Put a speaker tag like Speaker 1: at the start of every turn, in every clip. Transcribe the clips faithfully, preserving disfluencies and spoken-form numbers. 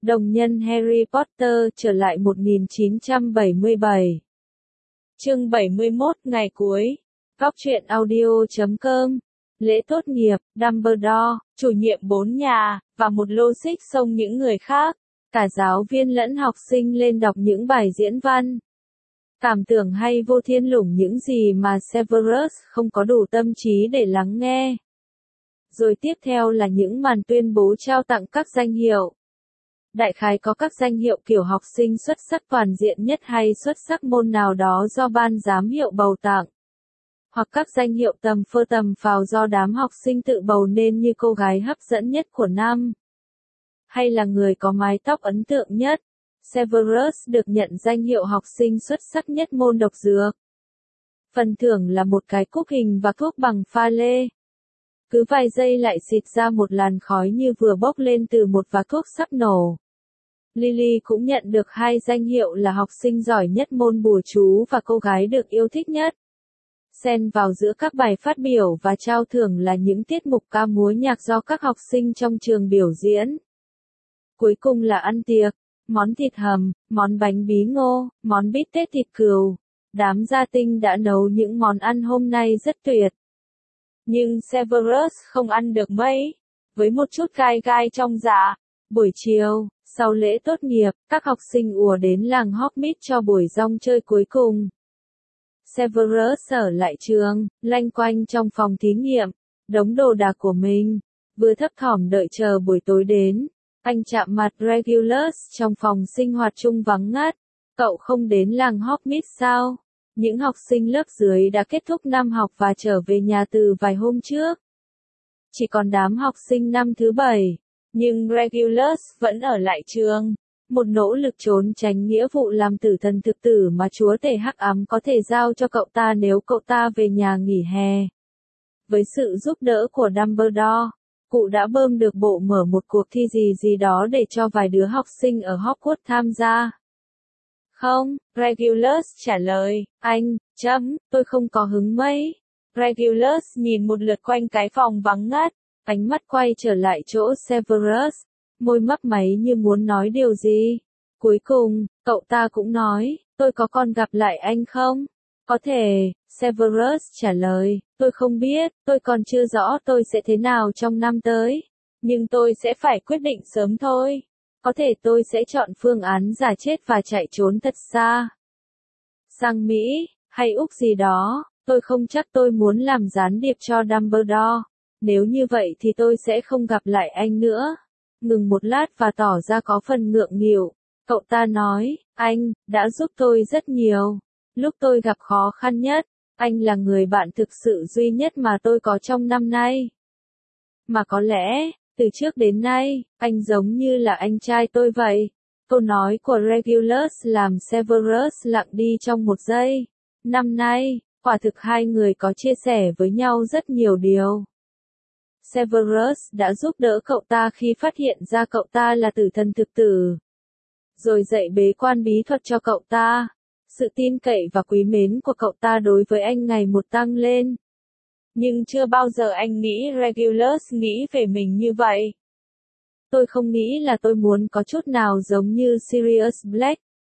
Speaker 1: Đồng nhân Harry Potter trở lại một nghìn chín trăm bảy mươi bảy. Chương bảy mươi mốt ngày cuối. Góc truyện audio chấm com. Lễ tốt nghiệp, Dumbledore, chủ nhiệm bốn nhà, và một lô xích xông những người khác. Cả giáo viên lẫn học sinh lên đọc những bài diễn văn. Cảm tưởng hay vô thiên lủng những gì mà Severus không có đủ tâm trí để lắng nghe. Rồi tiếp theo là những màn tuyên bố trao tặng các danh hiệu. Đại khái có các danh hiệu kiểu học sinh xuất sắc toàn diện nhất hay xuất sắc môn nào đó do ban giám hiệu bầu tặng. Hoặc các danh hiệu tầm phơ tầm phào do đám học sinh tự bầu nên như cô gái hấp dẫn nhất của năm. Hay là người có mái tóc ấn tượng nhất. Severus được nhận danh hiệu học sinh xuất sắc nhất môn độc dược. Phần thưởng là một cái cúp hình và thuốc bằng pha lê. Cứ vài giây lại xịt ra một làn khói như vừa bốc lên từ một vạc thuốc sắp nổ. Lily cũng nhận được hai danh hiệu là học sinh giỏi nhất môn bùa chú và cô gái được yêu thích nhất. Xen vào giữa các bài phát biểu và trao thưởng là những tiết mục ca múa nhạc do các học sinh trong trường biểu diễn. Cuối cùng là ăn tiệc, món thịt hầm, món bánh bí ngô, món bít tết thịt cừu. Đám gia tinh đã nấu những món ăn hôm nay rất tuyệt. Nhưng Severus không ăn được mấy, với một chút gai gai trong dạ. Buổi chiều, sau lễ tốt nghiệp, các học sinh ùa đến làng Hogsmeade cho buổi rong chơi cuối cùng. Severus ở lại trường, lanh quanh trong phòng thí nghiệm, đống đồ đạc của mình, vừa thấp thỏm đợi chờ buổi tối đến. Anh chạm mặt Regulus trong phòng sinh hoạt chung vắng ngắt. Cậu không đến làng Hogsmeade sao? Những học sinh lớp dưới đã kết thúc năm học và trở về nhà từ vài hôm trước. Chỉ còn đám học sinh năm thứ bảy. Nhưng Regulus vẫn ở lại trường. Một nỗ lực trốn tránh nghĩa vụ làm tử thần thực tử mà chúa tể hắc ám có thể giao cho cậu ta nếu cậu ta về nhà nghỉ hè. Với sự giúp đỡ của Dumbledore, cụ đã bơm được bộ mở một cuộc thi gì gì đó để cho vài đứa học sinh ở Hogwarts tham gia. Không, Regulus trả lời, anh, chấm, tôi không có hứng mấy. Regulus nhìn một lượt quanh cái phòng vắng ngắt, ánh mắt quay trở lại chỗ Severus, môi mấp máy như muốn nói điều gì. Cuối cùng, cậu ta cũng nói, tôi có còn gặp lại anh không? Có thể, Severus trả lời, tôi không biết, tôi còn chưa rõ tôi sẽ thế nào trong năm tới. Nhưng tôi sẽ phải quyết định sớm thôi. Có thể tôi sẽ chọn phương án giả chết và chạy trốn thật xa. Sang Mỹ, hay Úc gì đó, tôi không chắc tôi muốn làm gián điệp cho Dumbledore. Nếu như vậy thì tôi sẽ không gặp lại anh nữa. Ngừng một lát và tỏ ra có phần ngượng nghịu. Cậu ta nói, anh, đã giúp tôi rất nhiều. Lúc tôi gặp khó khăn nhất, anh là người bạn thực sự duy nhất mà tôi có trong năm nay. Mà có lẽ, từ trước đến nay, anh giống như là anh trai tôi vậy. Câu nói của Regulus làm Severus lặng đi trong một giây. Năm nay, quả thực hai người có chia sẻ với nhau rất nhiều điều. Severus đã giúp đỡ cậu ta khi phát hiện ra cậu ta là tử thần thực tử. Rồi dạy bế quan bí thuật cho cậu ta. Sự tin cậy và quý mến của cậu ta đối với anh ngày một tăng lên. Nhưng chưa bao giờ anh nghĩ Regulus nghĩ về mình như vậy. Tôi không nghĩ là tôi muốn có chút nào giống như Sirius Black.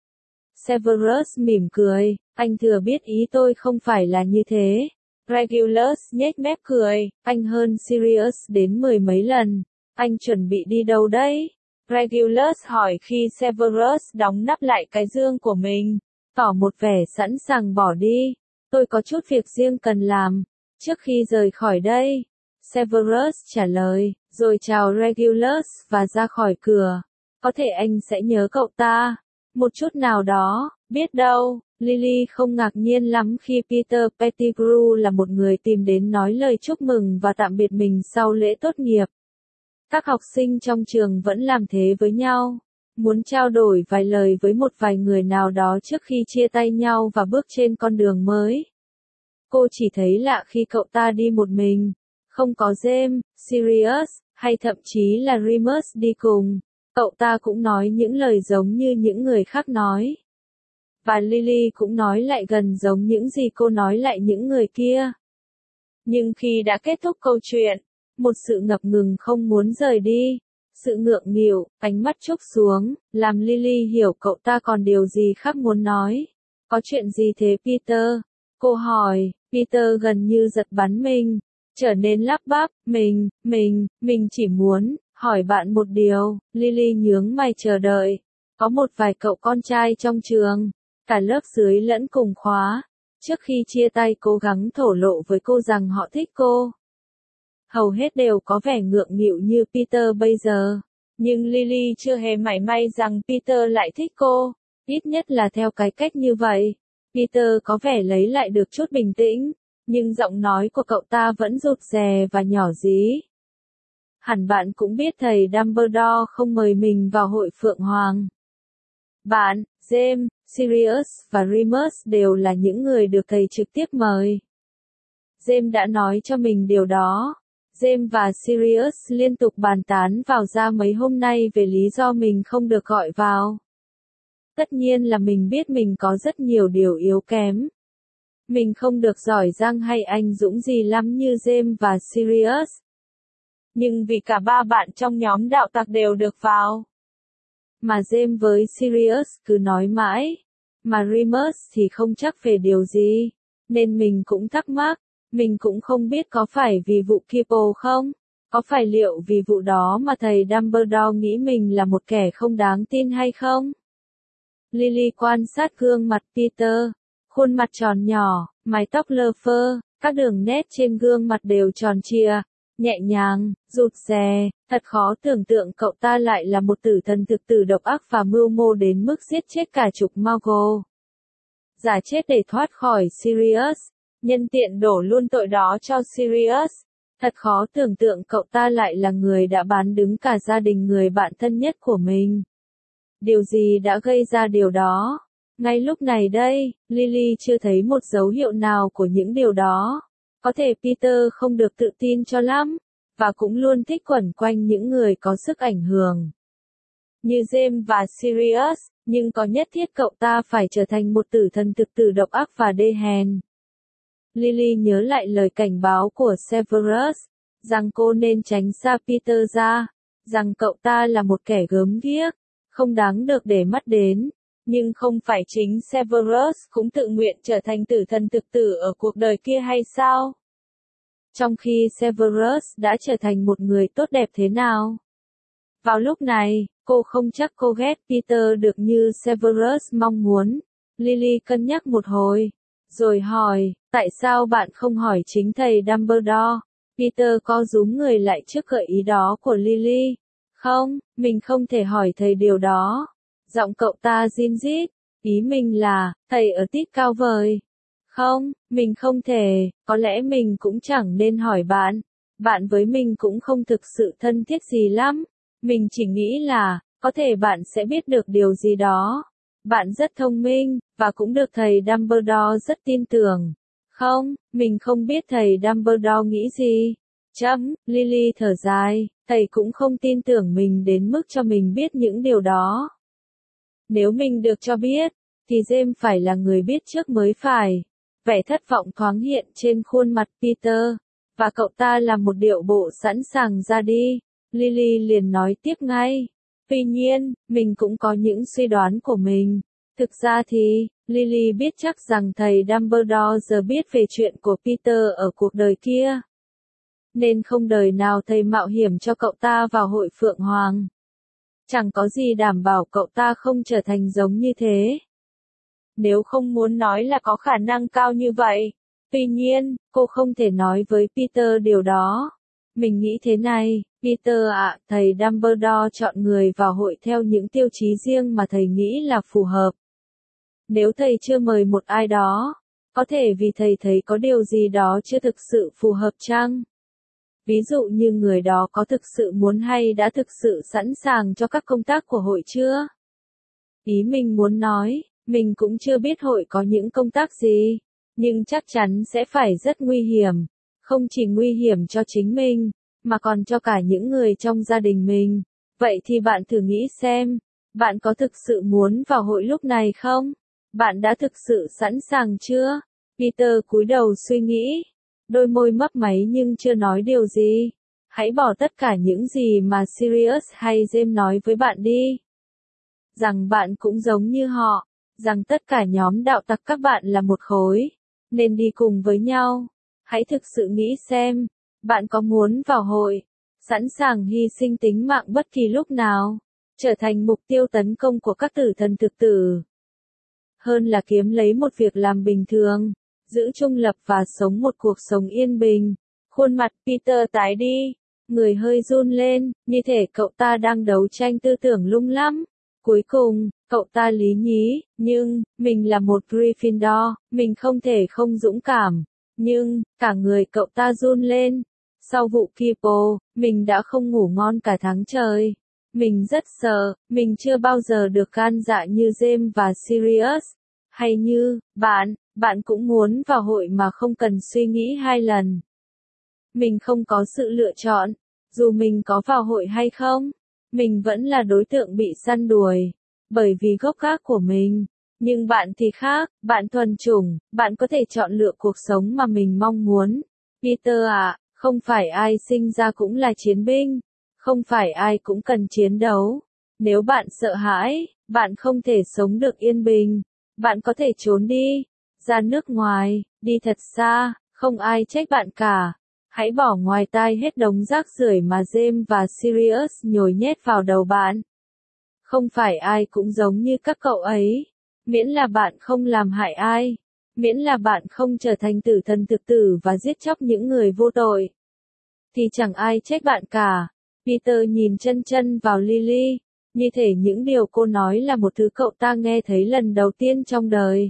Speaker 1: Severus mỉm cười, anh thừa biết ý tôi không phải là như thế. Regulus nhếch mép cười, anh hơn Sirius đến mười mấy lần. Anh chuẩn bị đi đâu đấy? Regulus hỏi khi Severus đóng nắp lại cái dương của mình, tỏ một vẻ sẵn sàng bỏ đi. Tôi có chút việc riêng cần làm, trước khi rời khỏi đây. Severus trả lời, rồi chào Regulus và ra khỏi cửa. Có thể anh sẽ nhớ cậu ta. Một chút nào đó, biết đâu. Lily không ngạc nhiên lắm khi Peter Pettigrew là một người tìm đến nói lời chúc mừng và tạm biệt mình sau lễ tốt nghiệp. Các học sinh trong trường vẫn làm thế với nhau, muốn trao đổi vài lời với một vài người nào đó trước khi chia tay nhau và bước trên con đường mới. Cô chỉ thấy lạ khi cậu ta đi một mình, không có James, Sirius, hay thậm chí là Remus đi cùng. Cậu ta cũng nói những lời giống như những người khác nói. Và Lily cũng nói lại gần giống những gì cô nói lại những người kia. Nhưng khi đã kết thúc câu chuyện, một sự ngập ngừng không muốn rời đi, Sự ngượng nghịu, ánh mắt trúc xuống, làm Lily hiểu cậu ta còn điều gì khác muốn nói. Có chuyện gì thế Peter? Cô hỏi, Peter gần như giật bắn mình, trở nên lắp bắp, mình, mình, mình chỉ muốn hỏi bạn một điều. Lily nhướng mày chờ đợi. Có một vài cậu con trai trong trường, cả lớp dưới lẫn cùng khóa. Trước khi chia tay cố gắng thổ lộ với cô rằng họ thích cô. Hầu hết đều có vẻ ngượng nghịu như Peter bây giờ. Nhưng Lily chưa hề mảy may rằng Peter lại thích cô. Ít nhất là theo cái cách như vậy. Peter có vẻ lấy lại được chút bình tĩnh. Nhưng giọng nói của cậu ta vẫn rụt rè và nhỏ dí. Hẳn bạn cũng biết thầy Dumbledore không mời mình vào hội Phượng Hoàng. Bạn, James, Sirius và Remus đều là những người được thầy trực tiếp mời. James đã nói cho mình điều đó. James và Sirius liên tục bàn tán vào ra mấy hôm nay về lý do mình không được gọi vào. Tất nhiên là mình biết mình có rất nhiều điều yếu kém. Mình không được giỏi giang hay anh dũng gì lắm như James và Sirius. Nhưng vì cả ba bạn trong nhóm đạo tặc đều được vào. Mà James với Sirius cứ nói mãi. Mà Remus thì không chắc về điều gì. Nên mình cũng thắc mắc. Mình cũng không biết có phải vì vụ Kipo không? Có phải liệu vì vụ đó mà thầy Dumbledore nghĩ mình là một kẻ không đáng tin hay không? Lily quan sát gương mặt Peter. Khuôn mặt tròn nhỏ, mái tóc lơ phơ, các đường nét trên gương mặt đều tròn trịa, nhẹ nhàng, rụt rè, thật khó tưởng tượng cậu ta lại là một tử thần thực tử độc ác và mưu mô đến mức giết chết cả chục Muggle. Giả chết để thoát khỏi Sirius, nhân tiện đổ luôn tội đó cho Sirius. Thật khó tưởng tượng cậu ta lại là người đã bán đứng cả gia đình người bạn thân nhất của mình. Điều gì đã gây ra điều đó? Ngay lúc này đây, Lily chưa thấy một dấu hiệu nào của những điều đó. Có thể Peter không được tự tin cho lắm, và cũng luôn thích quẩn quanh những người có sức ảnh hưởng. Như James và Sirius, nhưng có nhất thiết cậu ta phải trở thành một tử thần thực tử độc ác và đê hèn. Lily nhớ lại lời cảnh báo của Severus, rằng cô nên tránh xa Peter ra, rằng cậu ta là một kẻ gớm ghiếc, không đáng được để mắt đến. Nhưng không phải chính Severus cũng tự nguyện trở thành tử thần thực tử ở cuộc đời kia hay sao? Trong khi Severus đã trở thành một người tốt đẹp thế nào? Vào lúc này, cô không chắc cô ghét Peter được như Severus mong muốn. Lily cân nhắc một hồi, rồi hỏi, tại sao bạn không hỏi chính thầy Dumbledore? Peter co rúm người lại trước gợi ý đó của Lily. Không, mình không thể hỏi thầy điều đó. Giọng cậu ta rin rít, ý mình là, thầy ở tít cao vời. Không, mình không thể, có lẽ mình cũng chẳng nên hỏi bạn. Bạn với mình cũng không thực sự thân thiết gì lắm. Mình chỉ nghĩ là, có thể bạn sẽ biết được điều gì đó. Bạn rất thông minh, và cũng được thầy Dumbledore rất tin tưởng. Không, mình không biết thầy Dumbledore nghĩ gì. Chấm, Lily thở dài, thầy cũng không tin tưởng mình đến mức cho mình biết những điều đó. Nếu mình được cho biết, thì James phải là người biết trước mới phải. Vẻ thất vọng thoáng hiện trên khuôn mặt Peter, và cậu ta làm một điệu bộ sẵn sàng ra đi. Lily liền nói tiếp ngay. Tuy nhiên, mình cũng có những suy đoán của mình. Thực ra thì, Lily biết chắc rằng thầy Dumbledore giờ biết về chuyện của Peter ở cuộc đời kia. Nên không đời nào thầy mạo hiểm cho cậu ta vào hội Phượng Hoàng. Chẳng có gì đảm bảo cậu ta không trở thành giống như thế. Nếu không muốn nói là có khả năng cao như vậy. Tuy nhiên, cô không thể nói với Peter điều đó. Mình nghĩ thế này, Peter ạ, thầy Dumbledore chọn người vào hội theo những tiêu chí riêng mà thầy nghĩ là phù hợp. Nếu thầy chưa mời một ai đó, có thể vì thầy thấy có điều gì đó chưa thực sự phù hợp chăng? Ví dụ như người đó có thực sự muốn hay đã thực sự sẵn sàng cho các công tác của hội chưa? Ý mình muốn nói, mình cũng chưa biết hội có những công tác gì, nhưng chắc chắn sẽ phải rất nguy hiểm. Không chỉ nguy hiểm cho chính mình, mà còn cho cả những người trong gia đình mình. Vậy thì bạn thử nghĩ xem, bạn có thực sự muốn vào hội lúc này không? Bạn đã thực sự sẵn sàng chưa? Peter cúi đầu suy nghĩ, đôi môi mấp máy nhưng chưa nói điều gì. Hãy bỏ tất cả những gì mà Sirius hay James nói với bạn đi. Rằng bạn cũng giống như họ, rằng tất cả nhóm đạo tặc các bạn là một khối, nên đi cùng với nhau. Hãy thực sự nghĩ xem, bạn có muốn vào hội, sẵn sàng hy sinh tính mạng bất kỳ lúc nào, trở thành mục tiêu tấn công của các tử thần thực tử. Hơn là kiếm lấy một việc làm bình thường, giữ trung lập và sống một cuộc sống yên bình. Khuôn mặt Peter tái đi, người hơi run lên, như thể cậu ta đang đấu tranh tư tưởng lung lắm. Cuối cùng, cậu ta lý nhí, nhưng, mình là một Gryffindor, mình không thể không dũng cảm. Nhưng, cả người cậu ta run lên. Sau vụ Kipo, mình đã không ngủ ngon cả tháng trời. Mình rất sợ, mình chưa bao giờ được gan dạ như James và Sirius. Hay như, bạn, bạn cũng muốn vào hội mà không cần suy nghĩ hai lần. Mình không có sự lựa chọn, dù mình có vào hội hay không, mình vẫn là đối tượng bị săn đuổi, bởi vì gốc gác của mình. Nhưng bạn thì khác, bạn thuần chủng, bạn có thể chọn lựa cuộc sống mà mình mong muốn. Peter ạ, không phải ai sinh ra cũng là chiến binh, không phải ai cũng cần chiến đấu. Nếu bạn sợ hãi, bạn không thể sống được yên bình, bạn có thể trốn đi, ra nước ngoài, đi thật xa, không ai trách bạn cả. Hãy bỏ ngoài tai hết đống rác rưởi mà James và Sirius nhồi nhét vào đầu bạn. Không phải ai cũng giống như các cậu ấy. Miễn là bạn không làm hại ai. Miễn là bạn không trở thành tử thần thực tử và giết chóc những người vô tội. Thì chẳng ai trách bạn cả. Peter nhìn chân chân vào Lily. Như thể những điều cô nói là một thứ cậu ta nghe thấy lần đầu tiên trong đời.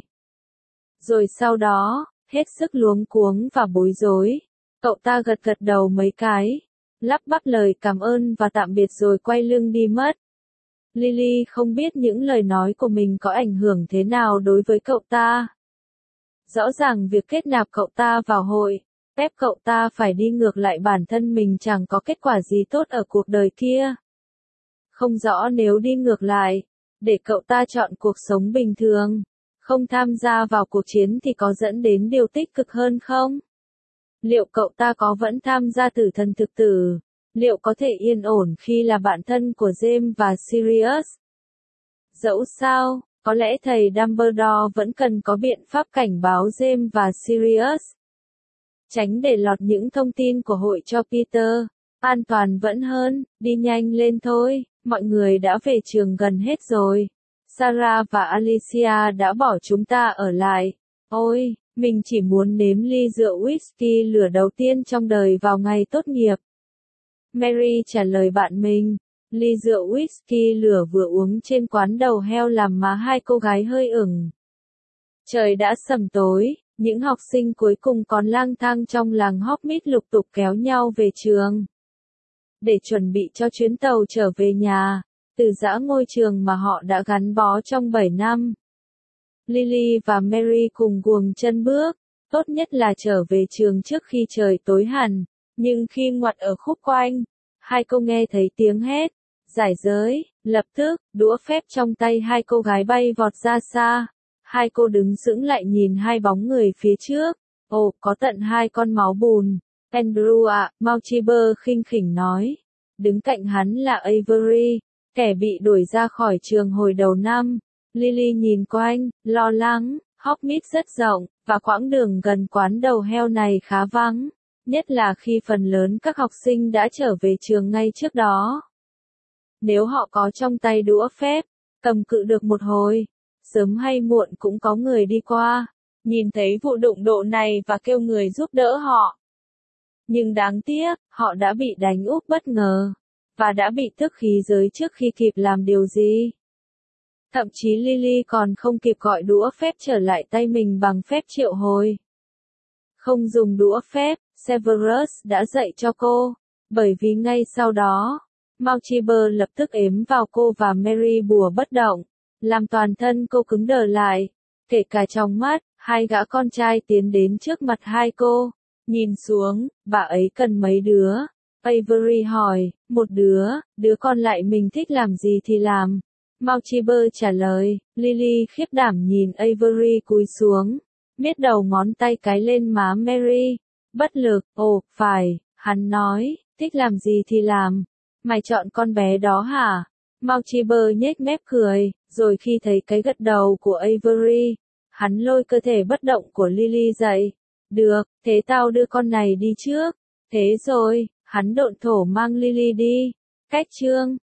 Speaker 1: Rồi sau đó, hết sức luống cuống và bối rối. Cậu ta gật gật đầu mấy cái, lắp bắp lời cảm ơn và tạm biệt rồi quay lưng đi mất. Lily không biết những lời nói của mình có ảnh hưởng thế nào đối với cậu ta. Rõ ràng việc kết nạp cậu ta vào hội, ép cậu ta phải đi ngược lại bản thân mình chẳng có kết quả gì tốt ở cuộc đời kia. Không rõ nếu đi ngược lại, để cậu ta chọn cuộc sống bình thường, không tham gia vào cuộc chiến thì có dẫn đến điều tích cực hơn không? Liệu cậu ta có vẫn tham gia tử thần thực tử? Liệu có thể yên ổn khi là bạn thân của James và Sirius? Dẫu sao, có lẽ thầy Dumbledore vẫn cần có biện pháp cảnh báo James và Sirius. Tránh để lọt những thông tin của hội cho Peter. An toàn vẫn hơn, đi nhanh lên thôi, mọi người đã về trường gần hết rồi. Sarah và Alicia đã bỏ chúng ta ở lại. Ôi, mình chỉ muốn nếm ly rượu whisky lửa đầu tiên trong đời vào ngày tốt nghiệp. Mary trả lời bạn mình. Ly rượu whisky lửa vừa uống trên quán đầu heo làm má hai cô gái hơi ửng. Trời đã sầm tối, những học sinh cuối cùng còn lang thang trong làng Hogsmeade lục tục kéo nhau về trường. Để chuẩn bị cho chuyến tàu trở về nhà, từ dã ngôi trường mà họ đã gắn bó trong bảy năm. Lily và Mary cùng guồng chân bước, tốt nhất là trở về trường trước khi trời tối hẳn, nhưng khi ngoặt ở khúc quanh, hai cô nghe thấy tiếng hét, giải giới, lập tức, đũa phép trong tay hai cô gái bay vọt ra xa. Hai cô đứng sững lại nhìn hai bóng người phía trước, ồ, có tận hai con máu bùn. Andrew ạ, à, Mauchiber khinh khỉnh nói. Đứng cạnh hắn là Avery, kẻ bị đuổi ra khỏi trường hồi đầu năm. Lily nhìn quanh, lo lắng, Hogsmeade rất rộng, và quãng đường gần quán đầu heo này khá vắng, nhất là khi phần lớn các học sinh đã trở về trường ngay trước đó. Nếu họ có trong tay đũa phép, cầm cự được một hồi, sớm hay muộn cũng có người đi qua, nhìn thấy vụ đụng độ này và kêu người giúp đỡ họ. Nhưng đáng tiếc, họ đã bị đánh úp bất ngờ, và đã bị tức khí giới trước khi kịp làm điều gì. Thậm chí Lily còn không kịp gọi đũa phép trở lại tay mình bằng phép triệu hồi. Không dùng đũa phép, Severus đã dạy cho cô, bởi vì ngay sau đó, Mauchiber lập tức ếm vào cô và Mary bùa bất động, làm toàn thân cô cứng đờ lại, kể cả trong mắt. Hai gã con trai tiến đến trước mặt hai cô, nhìn xuống, bà ấy cần mấy đứa? Avery hỏi, một đứa, đứa còn lại mình thích làm gì thì làm. Mauchiber trả lời. Lily khiếp đảm nhìn Avery cúi xuống, miết đầu ngón tay cái lên má Mary, bất lực. Ồ, phải, hắn nói, Thích làm gì thì làm. Mày chọn con bé đó hả? Mouchiber nhếch mép cười, rồi khi thấy cái gật đầu của Avery, hắn lôi cơ thể bất động của Lily dậy. Được, thế tao đưa con này đi trước. Thế rồi, hắn độn thổ mang Lily đi. Cách chương